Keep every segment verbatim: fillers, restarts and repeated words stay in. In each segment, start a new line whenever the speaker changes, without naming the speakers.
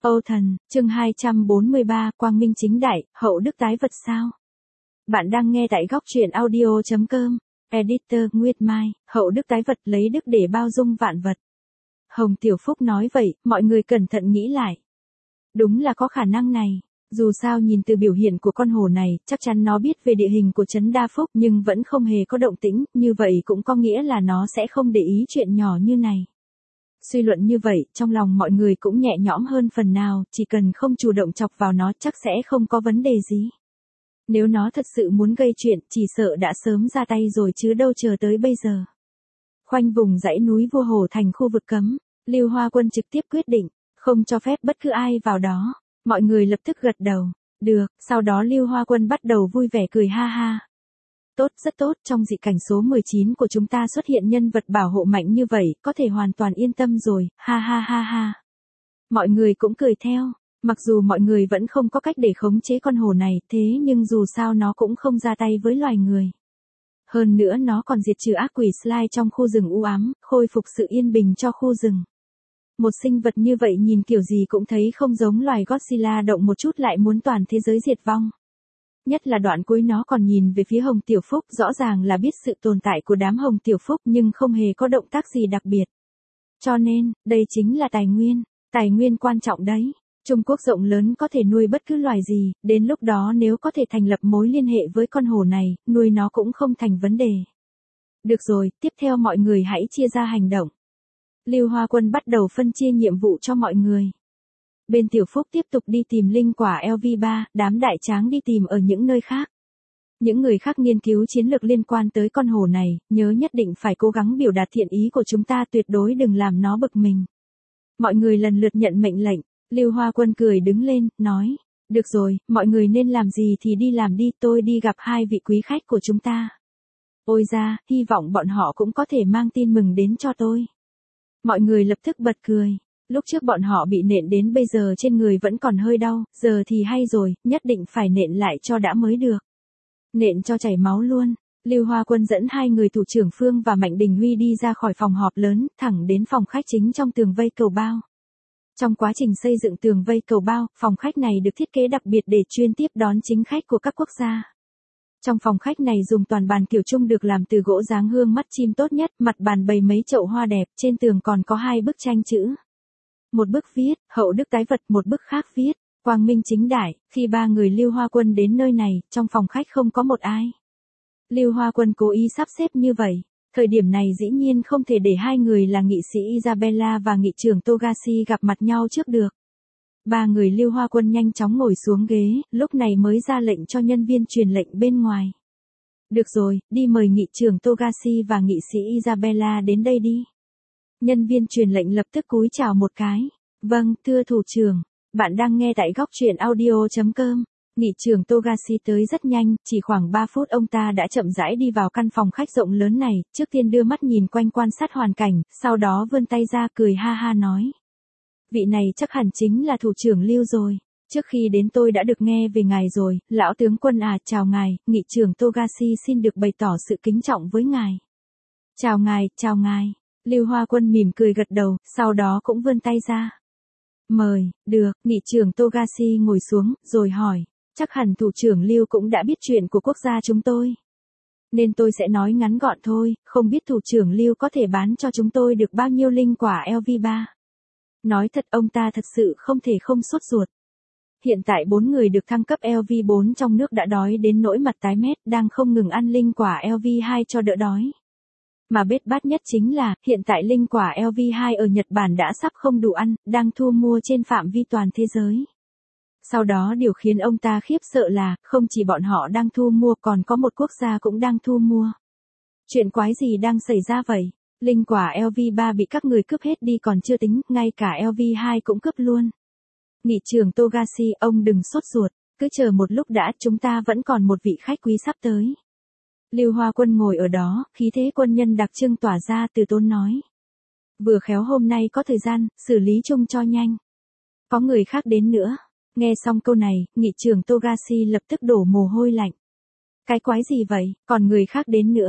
Âu Thần, chương hai trăm bốn mươi ba, Quang Minh chính đại, hậu đức tái vật sao? Bạn đang nghe tại góc truyện audio chấm com. Editor Nguyệt Mai, hậu đức tái vật lấy đức để bao dung vạn vật. Hồng Tiểu Phúc nói vậy, mọi người cẩn thận nghĩ lại. Đúng là có khả năng này. Dù sao nhìn từ biểu hiện của con hổ này, chắc chắn nó biết về địa hình của trấn Đa Phúc nhưng vẫn không hề có động tĩnh, như vậy cũng có nghĩa là nó sẽ không để ý chuyện nhỏ như này. Suy luận như vậy, trong lòng mọi người cũng nhẹ nhõm hơn phần nào, chỉ cần không chủ động chọc vào nó chắc sẽ không có vấn đề gì. Nếu nó thật sự muốn gây chuyện, chỉ sợ đã sớm ra tay rồi chứ đâu chờ tới bây giờ. Khoanh vùng dãy núi Vua Hổ thành khu vực cấm, Lưu Hoa Quân trực tiếp quyết định, không cho phép bất cứ ai vào đó. Mọi người lập tức gật đầu. Được, sau đó Lưu Hoa Quân bắt đầu vui vẻ cười ha ha. Tốt, rất tốt, trong dị cảnh số mười chín của chúng ta xuất hiện nhân vật bảo hộ mạnh như vậy, có thể hoàn toàn yên tâm rồi, ha ha ha ha. Mọi người cũng cười theo, mặc dù mọi người vẫn không có cách để khống chế con hổ này, thế nhưng dù sao nó cũng không ra tay với loài người. Hơn nữa nó còn diệt trừ ác quỷ Sly trong khu rừng u ám, khôi phục sự yên bình cho khu rừng. Một sinh vật như vậy nhìn kiểu gì cũng thấy không giống loài Godzilla động một chút lại muốn toàn thế giới diệt vong. Nhất là đoạn cuối nó còn nhìn về phía Hồng Tiểu Phúc, rõ ràng là biết sự tồn tại của đám Hồng Tiểu Phúc nhưng không hề có động tác gì đặc biệt. Cho nên, đây chính là tài nguyên, tài nguyên quan trọng đấy. Trung Quốc rộng lớn có thể nuôi bất cứ loài gì, đến lúc đó nếu có thể thành lập mối liên hệ với con hổ này, nuôi nó cũng không thành vấn đề. Được rồi, tiếp theo mọi người hãy chia ra hành động. Lưu Hoa Quân bắt đầu phân chia nhiệm vụ cho mọi người. Bên Tiểu Phúc tiếp tục đi tìm linh quả L V ba, đám đại tráng đi tìm ở những nơi khác. Những người khác nghiên cứu chiến lược liên quan tới con hổ này, nhớ nhất định phải cố gắng biểu đạt thiện ý của chúng ta, tuyệt đối đừng làm nó bực mình. Mọi người lần lượt nhận mệnh lệnh, Lưu Hoa Quân cười đứng lên, nói, được rồi, mọi người nên làm gì thì đi làm đi, tôi đi gặp hai vị quý khách của chúng ta. Ôi da, hy vọng bọn họ cũng có thể mang tin mừng đến cho tôi. Mọi người lập tức bật cười. Lúc trước bọn họ bị nện đến bây giờ trên người vẫn còn hơi đau, giờ thì hay rồi, nhất định phải nện lại cho đã mới được. Nện cho chảy máu luôn. Lưu Hoa Quân dẫn hai người thủ trưởng Phương và Mạnh Đình Huy đi ra khỏi phòng họp lớn, thẳng đến phòng khách chính trong tường vây cầu bao. Trong quá trình xây dựng tường vây cầu bao, phòng khách này được thiết kế đặc biệt để chuyên tiếp đón chính khách của các quốc gia. Trong phòng khách này dùng toàn bàn kiểu Trung được làm từ gỗ dáng hương mắt chim tốt nhất, mặt bàn bày mấy chậu hoa đẹp, trên tường còn có hai bức tranh chữ. Một bức viết, hậu đức tái vật, một bức khác viết, Quang Minh chính đại. Khi ba người Lưu Hoa Quân đến nơi này, trong phòng khách không có một ai. Lưu Hoa Quân cố ý sắp xếp như vậy. Thời điểm này dĩ nhiên không thể để hai người là nghị sĩ Isabella và nghị trưởng Togashi gặp mặt nhau trước được. Ba người Lưu Hoa Quân nhanh chóng ngồi xuống ghế, lúc này mới ra lệnh cho nhân viên truyền lệnh bên ngoài. Được rồi, đi mời nghị trưởng Togashi và nghị sĩ Isabella đến đây đi. Nhân viên truyền lệnh lập tức cúi chào một cái. Vâng, thưa thủ trưởng. Bạn đang nghe tại góc truyện audio chấm com. Nghị trưởng Togashi tới rất nhanh, chỉ khoảng ba phút ông ta đã chậm rãi đi vào căn phòng khách rộng lớn này, trước tiên đưa mắt nhìn quanh quan sát hoàn cảnh, sau đó vươn tay ra cười ha ha nói. Vị này chắc hẳn chính là thủ trưởng Lưu rồi. Trước khi đến tôi đã được nghe về ngài rồi, lão tướng quân à, chào ngài, nghị trưởng Togashi xin được bày tỏ sự kính trọng với ngài. Chào ngài, chào ngài. Lưu Hoa Quân mỉm cười gật đầu, sau đó cũng vươn tay ra. Mời, được, nghị trưởng Togashi ngồi xuống, rồi hỏi, chắc hẳn thủ trưởng Lưu cũng đã biết chuyện của quốc gia chúng tôi. Nên tôi sẽ nói ngắn gọn thôi, không biết thủ trưởng Lưu có thể bán cho chúng tôi được bao nhiêu linh quả L V ba. Nói thật ông ta thật sự không thể không sốt ruột. Hiện tại bốn người được thăng cấp L V bốn trong nước đã đói đến nỗi mặt tái mét, đang không ngừng ăn linh quả L V hai cho đỡ đói. Mà bết bát nhất chính là, hiện tại linh quả L V hai ở Nhật Bản đã sắp không đủ ăn, đang thu mua trên phạm vi toàn thế giới. Sau đó điều khiến ông ta khiếp sợ là, không chỉ bọn họ đang thu mua còn có một quốc gia cũng đang thu mua. Chuyện quái gì đang xảy ra vậy? Linh quả L V ba bị các người cướp hết đi còn chưa tính, ngay cả L V hai cũng cướp luôn. Nghị trưởng Togashi, ông đừng sốt ruột, cứ chờ một lúc đã, chúng ta vẫn còn một vị khách quý sắp tới. Lưu Hoa Quân ngồi ở đó, khí thế quân nhân đặc trưng tỏa ra, từ tốn nói. Vừa khéo hôm nay có thời gian, xử lý chung cho nhanh. Có người khác đến nữa. Nghe xong câu này, nghị trưởng Togashi lập tức đổ mồ hôi lạnh. Cái quái gì vậy, còn người khác đến nữa?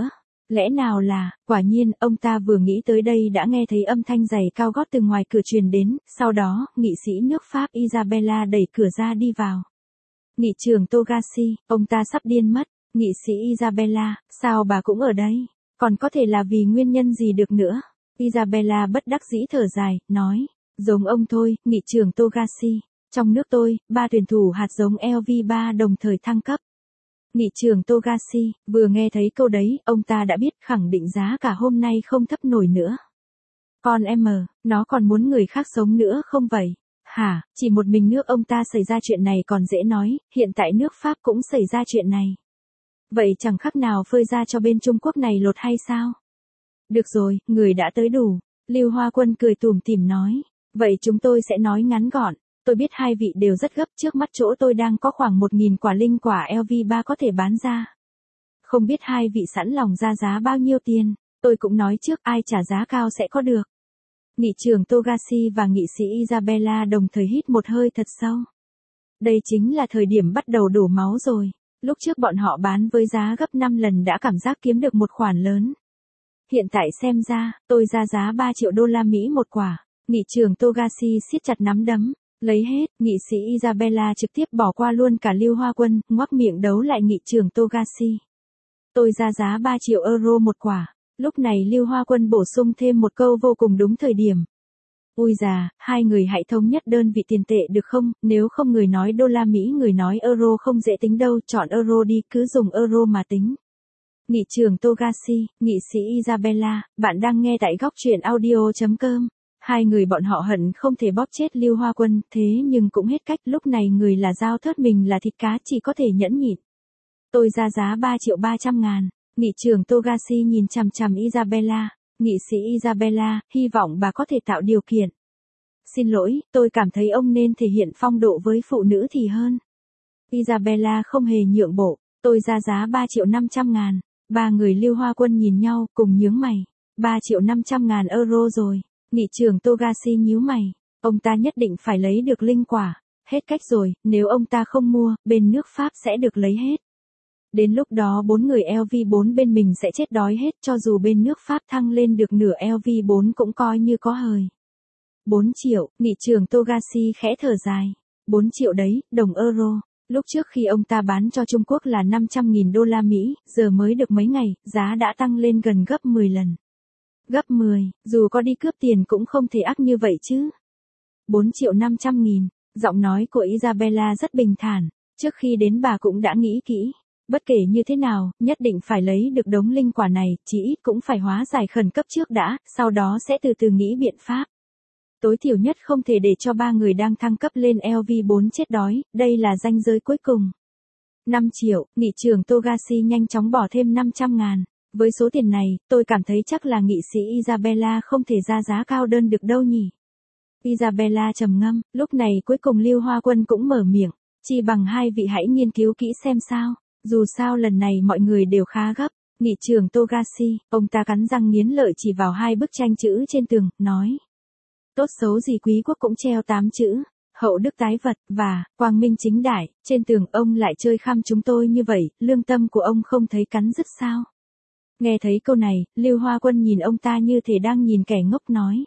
Lẽ nào là, quả nhiên, ông ta vừa nghĩ tới đây đã nghe thấy âm thanh giày cao gót từ ngoài cửa truyền đến, sau đó, nghị sĩ nước Pháp Isabella đẩy cửa ra đi vào. Nghị trưởng Togashi, ông ta sắp điên mất, nghị sĩ Isabella, sao bà cũng ở đây? Còn có thể là vì nguyên nhân gì được nữa? Isabella bất đắc dĩ thở dài, nói, giống ông thôi, nghị trưởng Togashi. Trong nước tôi, ba tuyển thủ hạt giống L V ba đồng thời thăng cấp. Nghị trưởng Togashi, vừa nghe thấy câu đấy, ông ta đã biết khẳng định giá cả hôm nay không thấp nổi nữa. Con em, nó còn muốn người khác sống nữa không vậy? Hả, chỉ một mình nước ông ta xảy ra chuyện này còn dễ nói, hiện tại nước Pháp cũng xảy ra chuyện này. Vậy chẳng khác nào phơi ra cho bên Trung Quốc này lột hay sao? Được rồi, người đã tới đủ. Lưu Hoa Quân cười tủm tỉm nói. Vậy chúng tôi sẽ nói ngắn gọn. Tôi biết hai vị đều rất gấp, trước mắt chỗ tôi đang có khoảng một nghìn quả linh quả L V ba có thể bán ra. Không biết hai vị sẵn lòng ra giá bao nhiêu tiền, tôi cũng nói trước ai trả giá cao sẽ có được. Nghị trưởng Togashi và nghị sĩ Isabella đồng thời hít một hơi thật sâu. Đây chính là thời điểm bắt đầu đổ máu rồi. Lúc trước bọn họ bán với giá gấp năm lần đã cảm giác kiếm được một khoản lớn. Hiện tại xem ra, tôi ra giá ba triệu đô la Mỹ một quả. Nghị trưởng Togashi siết chặt nắm đấm. Lấy hết, nghị sĩ Isabella trực tiếp bỏ qua luôn cả Lưu Hoa Quân, ngoác miệng đấu lại nghị trưởng Togashi. Tôi ra giá ba triệu euro một quả. Lúc này Lưu Hoa Quân bổ sung thêm một câu vô cùng đúng thời điểm. Ui già, hai người hãy thống nhất đơn vị tiền tệ được không, nếu không người nói đô la Mỹ người nói euro không dễ tính đâu, chọn euro đi, cứ dùng euro mà tính. Nghị trưởng Togashi, nghị sĩ Isabella, bạn đang nghe tại góc truyện audio chấm com. Hai người bọn họ hận không thể bóp chết Lưu Hoa Quân, thế nhưng cũng hết cách, lúc này người là dao thớt mình là thịt cá chỉ có thể nhẫn nhịn. Tôi ra giá ba triệu ba trăm ngàn. Nghị trưởng Togashi nhìn chằm chằm Isabella, nghị sĩ Isabella, hy vọng bà có thể tạo điều kiện. Xin lỗi, tôi cảm thấy ông nên thể hiện phong độ với phụ nữ thì hơn. Isabella không hề nhượng bộ, tôi ra giá ba triệu năm trăm ngàn. Ba người Lưu Hoa Quân nhìn nhau, cùng nhướng mày. ba triệu năm trăm ngàn euro rồi. Nghị trưởng Togashi nhíu mày. Ông ta nhất định phải lấy được linh quả. Hết cách rồi, nếu ông ta không mua, bên nước Pháp sẽ được lấy hết. Đến lúc đó bốn người L V bốn bên mình sẽ chết đói hết, cho dù bên nước Pháp thăng lên được nửa L V bốn cũng coi như có hời. bốn triệu, nghị trưởng Togashi khẽ thở dài. bốn triệu đấy, đồng euro. Lúc trước khi ông ta bán cho Trung Quốc là năm trăm nghìn đô la Mỹ, giờ mới được mấy ngày, giá đã tăng lên gần gấp mười lần. Gấp mười, dù có đi cướp tiền cũng không thể ác như vậy chứ. bốn triệu năm trăm nghìn, giọng nói của Isabella rất bình thản, trước khi đến bà cũng đã nghĩ kỹ. Bất kể như thế nào, nhất định phải lấy được đống linh quả này, chỉ ít cũng phải hóa giải khẩn cấp trước đã, sau đó sẽ từ từ nghĩ biện pháp. Tối thiểu nhất không thể để cho ba người đang thăng cấp lên L V bốn chết đói, đây là ranh giới cuối cùng. năm triệu, nghị trưởng Togashi nhanh chóng bỏ thêm năm trăm ngàn. Với số tiền này, tôi cảm thấy chắc là nghị sĩ Isabella không thể ra giá cao đơn được đâu nhỉ. Isabella trầm ngâm, lúc này cuối cùng Lưu Hoa Quân cũng mở miệng, chi bằng hai vị hãy nghiên cứu kỹ xem sao. Dù sao lần này mọi người đều khá gấp. Nghị trưởng Togashi, ông ta cắn răng nghiến lợi chỉ vào hai bức tranh chữ trên tường, nói. Tốt xấu gì quý quốc cũng treo tám chữ, hậu đức tái vật, và, quang minh chính đại, trên tường ông lại chơi khăm chúng tôi như vậy, lương tâm của ông không thấy cắn rứt sao? Nghe thấy câu này, Lưu Hoa Quân nhìn ông ta như thể đang nhìn kẻ ngốc nói.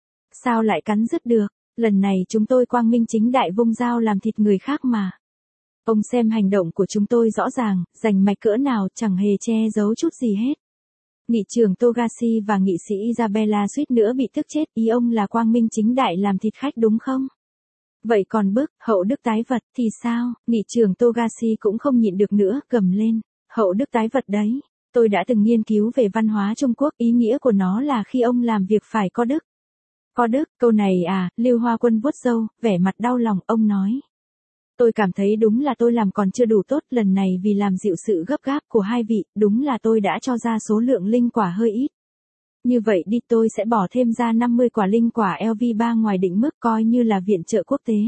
Sao lại cắn rứt được, lần này chúng tôi quang minh chính đại vung dao làm thịt người khác mà. Ông xem hành động của chúng tôi rõ ràng, rành mạch cỡ nào chẳng hề che giấu chút gì hết. Nghị trưởng Togashi và nghị sĩ Isabella suýt nữa bị tức chết, ý ông là quang minh chính đại làm thịt khách đúng không? Vậy còn bức, hậu đức tái vật thì sao? Nghị trưởng Togashi cũng không nhịn được nữa, gầm lên. Hậu đức tái vật đấy. Tôi đã từng nghiên cứu về văn hóa Trung Quốc, ý nghĩa của nó là khi ông làm việc phải có đức. Có đức, câu này à, Lưu Hoa Quân vuốt râu, vẻ mặt đau lòng, ông nói. Tôi cảm thấy đúng là tôi làm còn chưa đủ tốt, lần này vì làm dịu sự gấp gáp của hai vị, đúng là tôi đã cho ra số lượng linh quả hơi ít. Như vậy đi, tôi sẽ bỏ thêm ra năm mươi quả linh quả L V ba ngoài định mức coi như là viện trợ quốc tế.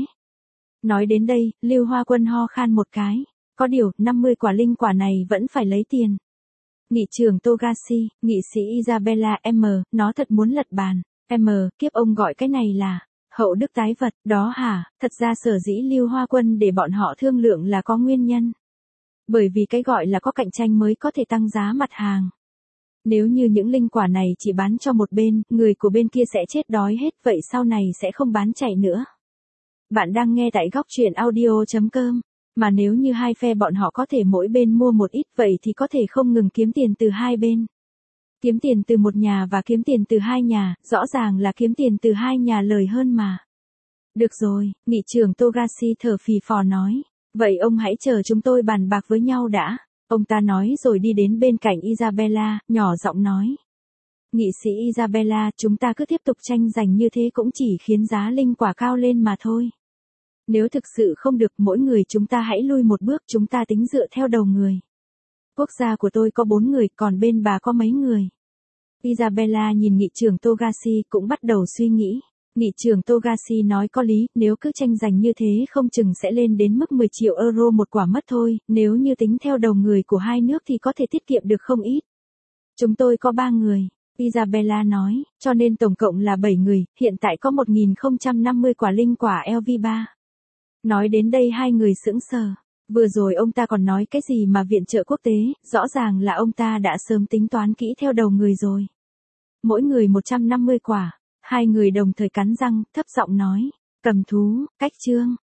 Nói đến đây, Lưu Hoa Quân ho khan một cái. Có điều, năm mươi quả linh quả này vẫn phải lấy tiền. Nghị trưởng Togashi, nghị sĩ Isabella M, nó thật muốn lật bàn. M, kiếp ông gọi cái này là hậu đức tái vật, đó hả? Thật ra sở dĩ Lưu Hoa Quân để bọn họ thương lượng là có nguyên nhân. Bởi vì cái gọi là có cạnh tranh mới có thể tăng giá mặt hàng. Nếu như những linh quả này chỉ bán cho một bên, người của bên kia sẽ chết đói hết, vậy sau này sẽ không bán chạy nữa. Bạn đang nghe tại góc truyện audio chấm com. Mà nếu như hai phe bọn họ có thể mỗi bên mua một ít vậy thì có thể không ngừng kiếm tiền từ hai bên. Kiếm tiền từ một nhà và kiếm tiền từ hai nhà, rõ ràng là kiếm tiền từ hai nhà lời hơn mà. Được rồi, nghị trưởng Togashi thở phì phò nói. Vậy ông hãy chờ chúng tôi bàn bạc với nhau đã. Ông ta nói rồi đi đến bên cạnh Isabella, nhỏ giọng nói. Nghị sĩ Isabella, chúng ta cứ tiếp tục tranh giành như thế cũng chỉ khiến giá linh quả cao lên mà thôi. Nếu thực sự không được, mỗi người chúng ta hãy lui một bước, chúng ta tính dựa theo đầu người. Quốc gia của tôi có bốn người, còn bên bà có mấy người? Isabella nhìn nghị trưởng Togashi cũng bắt đầu suy nghĩ. Nghị trưởng Togashi nói có lý, nếu cứ tranh giành như thế không chừng sẽ lên đến mức mười triệu euro một quả mất thôi, nếu như tính theo đầu người của hai nước thì có thể tiết kiệm được không ít. Chúng tôi có ba người, Isabella nói, cho nên tổng cộng là bảy người, hiện tại có một nghìn không trăm năm mươi quả linh quả L V ba. Nói đến đây hai người sững sờ. Vừa rồi ông ta còn nói cái gì mà viện trợ quốc tế, rõ ràng là ông ta đã sớm tính toán kỹ theo đầu người rồi. Mỗi người một trăm năm mươi quả, hai người đồng thời cắn răng, thấp giọng nói, cầm thú, cách chương.